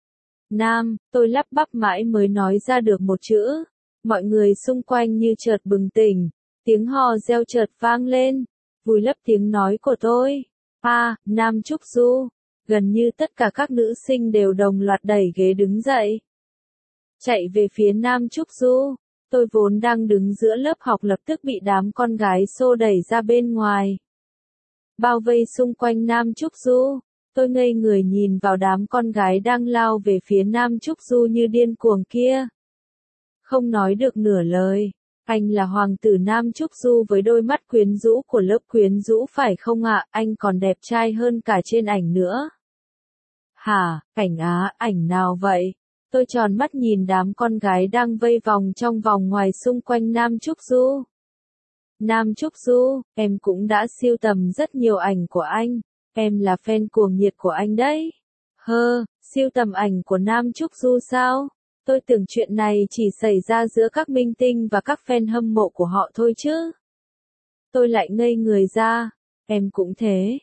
Nam, tôi lắp bắp mãi mới nói ra được một chữ. Mọi người xung quanh như chợt bừng tỉnh. Tiếng hò reo chợt vang lên, vùi lấp tiếng nói của tôi. Nam Trúc Du. Gần như tất cả các nữ sinh đều đồng loạt đẩy ghế đứng dậy. Chạy về phía Nam Trúc Du. Tôi vốn đang đứng giữa lớp học lập tức bị đám con gái xô đẩy ra bên ngoài. Bao vây xung quanh Nam Trúc Du. Tôi ngây người nhìn vào đám con gái đang lao về phía Nam Trúc Du như điên cuồng kia. Không nói được nửa lời. Anh là hoàng tử Nam Trúc Du với đôi mắt quyến rũ của lớp quyến rũ phải không ạ? Anh còn đẹp trai hơn cả trên ảnh nữa. Hả, Cảnh Á, ảnh nào vậy? Tôi tròn mắt nhìn đám con gái đang vây vòng trong vòng ngoài xung quanh Nam Trúc Du. Nam Trúc Du, em cũng đã sưu tầm rất nhiều ảnh của anh. Em là fan cuồng nhiệt của anh đấy. Sưu tầm ảnh của Nam Trúc Du sao? Tôi tưởng chuyện này chỉ xảy ra giữa các minh tinh và các fan hâm mộ của họ thôi chứ. Tôi lại ngây người ra. Em cũng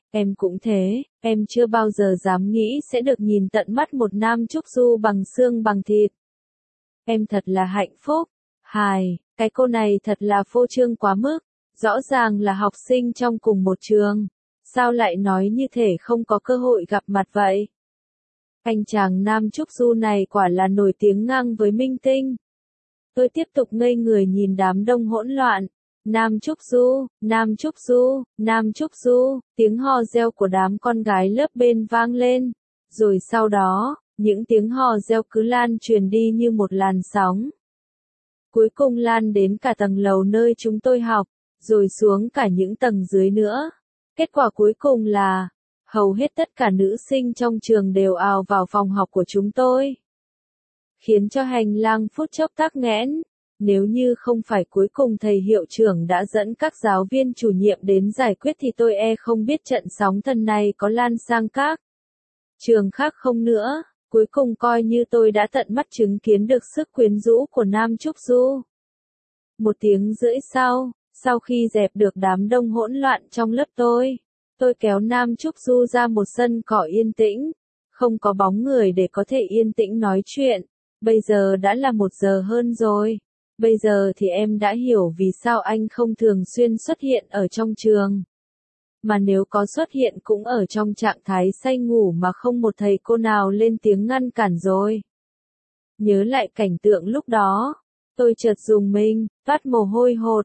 thế, em chưa bao giờ dám nghĩ sẽ được nhìn tận mắt một Nam Trúc Du bằng xương bằng thịt. Em thật là hạnh phúc. Cái cô này thật là phô trương quá mức. Rõ ràng là học sinh trong cùng một trường. Sao lại nói như thể không có cơ hội gặp mặt vậy? Anh chàng Nam Trúc Du này quả là nổi tiếng ngang với minh tinh. Tôi tiếp tục ngây người nhìn đám đông hỗn loạn. Nam Trúc Du, Nam Trúc Du, Nam Trúc Du, tiếng hò reo của đám con gái lớp bên vang lên. Rồi sau đó, những tiếng hò reo cứ lan truyền đi như một làn sóng. Cuối cùng lan đến cả tầng lầu nơi chúng tôi học, rồi xuống cả những tầng dưới nữa. Kết quả cuối cùng là, hầu hết tất cả nữ sinh trong trường đều ào vào phòng học của chúng tôi. Khiến cho hành lang phút chốc tắc nghẽn. Nếu như không phải cuối cùng thầy hiệu trưởng đã dẫn các giáo viên chủ nhiệm đến giải quyết thì tôi không biết trận sóng thần này có lan sang các trường khác không nữa. Cuối cùng coi như tôi đã tận mắt chứng kiến được sức quyến rũ của Nam Trúc Du. 1 tiếng rưỡi sau khi dẹp được đám đông hỗn loạn trong lớp tôi kéo Nam Trúc Du ra một sân cỏ yên tĩnh, không có bóng người để có thể yên tĩnh nói chuyện. Bây giờ đã là 1 giờ hơn rồi. Bây giờ thì em đã hiểu vì sao anh không thường xuyên xuất hiện ở trong trường. Mà nếu có xuất hiện cũng ở trong trạng thái say ngủ mà không một thầy cô nào lên tiếng ngăn cản rồi. Nhớ lại cảnh tượng lúc đó, tôi chợt rùng mình, toát mồ hôi hột,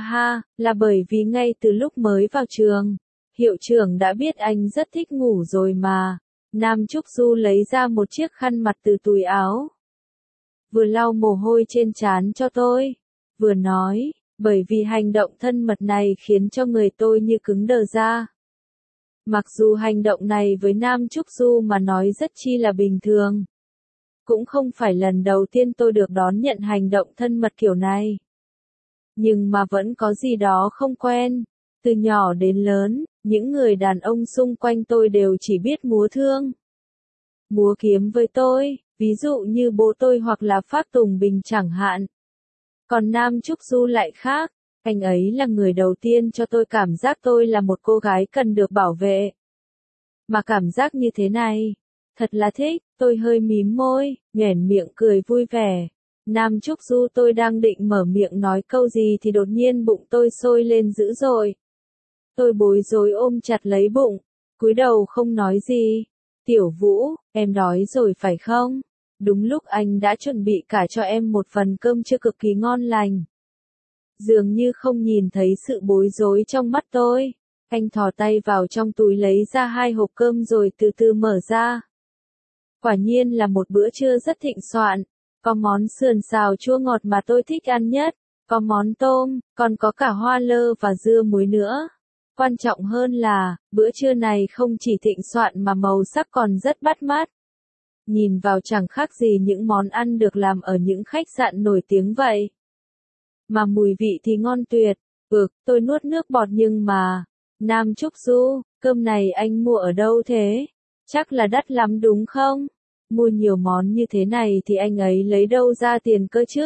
là bởi vì ngay từ lúc mới vào trường, hiệu trưởng đã biết anh rất thích ngủ rồi mà. Nam Trúc Du lấy ra một chiếc khăn mặt từ túi áo. Vừa lau mồ hôi trên trán cho tôi, vừa nói, bởi vì hành động thân mật này khiến cho người tôi như cứng đờ ra. Mặc dù hành động này với Nam Trúc Du mà nói rất chi là bình thường. Cũng không phải lần đầu tiên tôi được đón nhận hành động thân mật kiểu này. Nhưng mà vẫn có gì đó không quen. Từ nhỏ đến lớn, những người đàn ông xung quanh tôi đều chỉ biết múa thương, múa kiếm với tôi, ví dụ như bố tôi hoặc là Phác Tùng Bình chẳng hạn. Còn Nam Trúc Du lại khác, anh ấy là người đầu tiên cho tôi cảm giác tôi là một cô gái cần được bảo vệ. Mà cảm giác như thế này, thật là thích, tôi hơi mím môi, nhoẻn miệng cười vui vẻ. Nam Trúc Du tôi đang định mở miệng nói câu gì thì đột nhiên bụng tôi sôi lên dữ dội. Tôi bối rối ôm chặt lấy bụng, cúi đầu không nói gì. Tiểu Vũ, em đói rồi phải không? Đúng lúc anh đã chuẩn bị cả cho em một phần cơm trưa cực kỳ ngon lành. Dường như không nhìn thấy sự bối rối trong mắt tôi. Anh thò tay vào trong túi lấy ra 2 hộp cơm rồi từ từ mở ra. Quả nhiên là một bữa trưa rất thịnh soạn. Có món sườn xào chua ngọt mà tôi thích ăn nhất. Có món tôm, còn có cả hoa lơ và dưa muối nữa. Quan trọng hơn là, bữa trưa này không chỉ thịnh soạn mà màu sắc còn rất bắt mắt. Nhìn vào chẳng khác gì những món ăn được làm ở những khách sạn nổi tiếng vậy. Mà mùi vị thì ngon tuyệt. Tôi nuốt nước bọt nhưng mà... Nam Trúc Du, cơm này anh mua ở đâu thế? Chắc là đắt lắm đúng không? Mua nhiều món như thế này thì anh ấy lấy đâu ra tiền cơ chứ?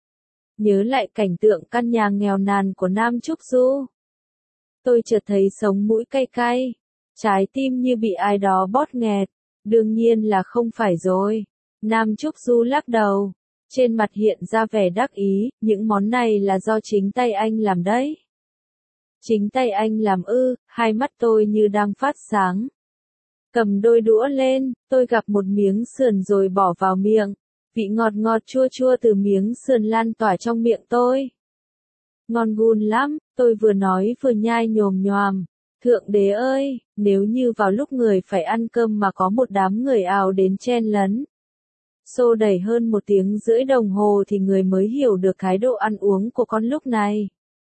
Nhớ lại cảnh tượng căn nhà nghèo nàn của Nam Trúc Du. Tôi chợt thấy sống mũi cay cay. Trái tim như bị ai đó bóp nghẹt. Đương nhiên là không phải rồi. Nam Trúc Du lắc đầu. Trên mặt hiện ra vẻ đắc ý, những món này là do chính tay anh làm đấy. Chính tay anh làm ư? Hai mắt tôi như đang phát sáng. Cầm đôi đũa lên, tôi gặp một miếng sườn rồi bỏ vào miệng. Vị ngọt ngọt chua chua từ miếng sườn lan tỏa trong miệng tôi. Ngon gun lắm, tôi vừa nói vừa nhai nhồm nhoàm. Thượng đế ơi, nếu như vào lúc người phải ăn cơm mà có một đám người ào đến chen lấn. Xô đẩy hơn 1 tiếng rưỡi đồng hồ thì người mới hiểu được thái độ ăn uống của con lúc này.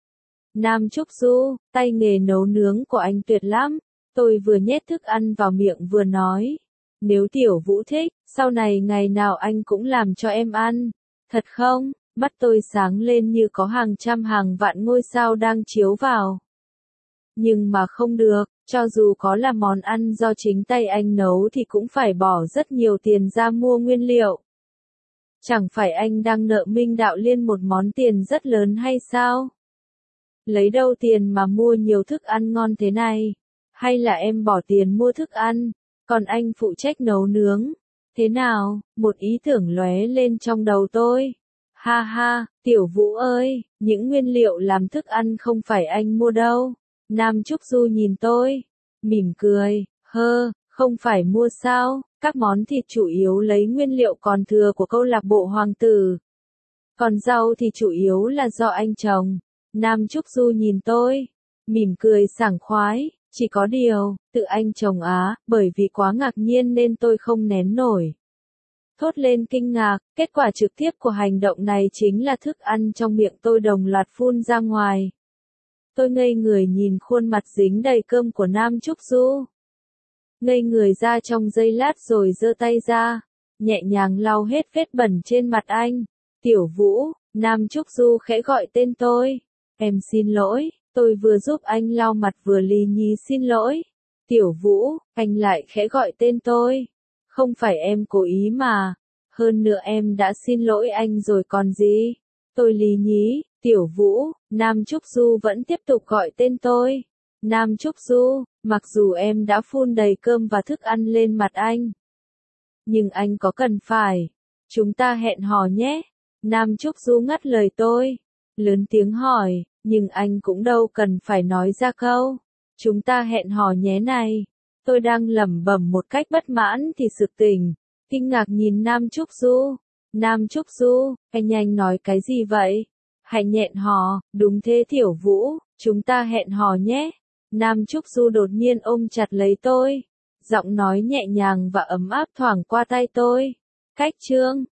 Nam Trúc Du, tay nghề nấu nướng của anh tuyệt lắm. Tôi vừa nhét thức ăn vào miệng vừa nói. Nếu Tiểu Vũ thích, sau này ngày nào anh cũng làm cho em ăn. Thật không? Mắt tôi sáng lên như có hàng trăm hàng vạn ngôi sao đang chiếu vào. Nhưng mà không được, cho dù có là món ăn do chính tay anh nấu thì cũng phải bỏ rất nhiều tiền ra mua nguyên liệu. Chẳng phải anh đang nợ Minh Đạo Liên một món tiền rất lớn hay sao? Lấy đâu tiền mà mua nhiều thức ăn ngon thế này? Hay là em bỏ tiền mua thức ăn, còn anh phụ trách nấu nướng? Thế nào? Một ý tưởng lóe lên trong đầu tôi. Ha ha, Tiểu Vũ ơi, những nguyên liệu làm thức ăn không phải anh mua đâu. Nam Trúc Du nhìn tôi, mỉm cười, không phải mua sao, các món thịt chủ yếu lấy nguyên liệu còn thừa của câu lạc bộ Hoàng tử. Còn rau thì chủ yếu là do anh trồng. Nam Trúc Du nhìn tôi, mỉm cười sảng khoái, chỉ có điều, tự anh trồng á, bởi vì quá ngạc nhiên nên tôi không nén nổi. Thốt lên kinh ngạc, kết quả trực tiếp của hành động này chính là thức ăn trong miệng tôi đồng loạt phun ra ngoài. Tôi ngây người nhìn khuôn mặt dính đầy cơm của Nam Trúc Du. Ngây người ra trong giây lát rồi giơ tay ra, nhẹ nhàng lau hết vết bẩn trên mặt anh. Tiểu Vũ, Nam Trúc Du khẽ gọi tên tôi. Em xin lỗi, tôi vừa giúp anh lau mặt vừa lì nhì xin lỗi. Tiểu Vũ, anh lại khẽ gọi tên tôi. Không phải em cố ý mà. Hơn nữa em đã xin lỗi anh rồi còn gì. Tôi lì nhí, Tiểu Vũ, Nam Trúc Du vẫn tiếp tục gọi tên tôi. Nam Trúc Du, mặc dù em đã phun đầy cơm và thức ăn lên mặt anh. Nhưng anh có cần phải. Chúng ta hẹn hò nhé. Nam Trúc Du ngắt lời tôi. Lớn tiếng hỏi, nhưng anh cũng đâu cần phải nói ra câu. Chúng ta hẹn hò nhé này. Tôi đang lẩm bẩm một cách bất mãn thì sực tỉnh. Kinh ngạc nhìn Nam Trúc Du. Nam Trúc Du, anh nói cái gì vậy? Hẹn hò, đúng thế Tiểu Vũ, chúng ta hẹn hò nhé. Nam Trúc Du đột nhiên ôm chặt lấy tôi. Giọng nói nhẹ nhàng và ấm áp thoảng qua tay tôi. Cách chương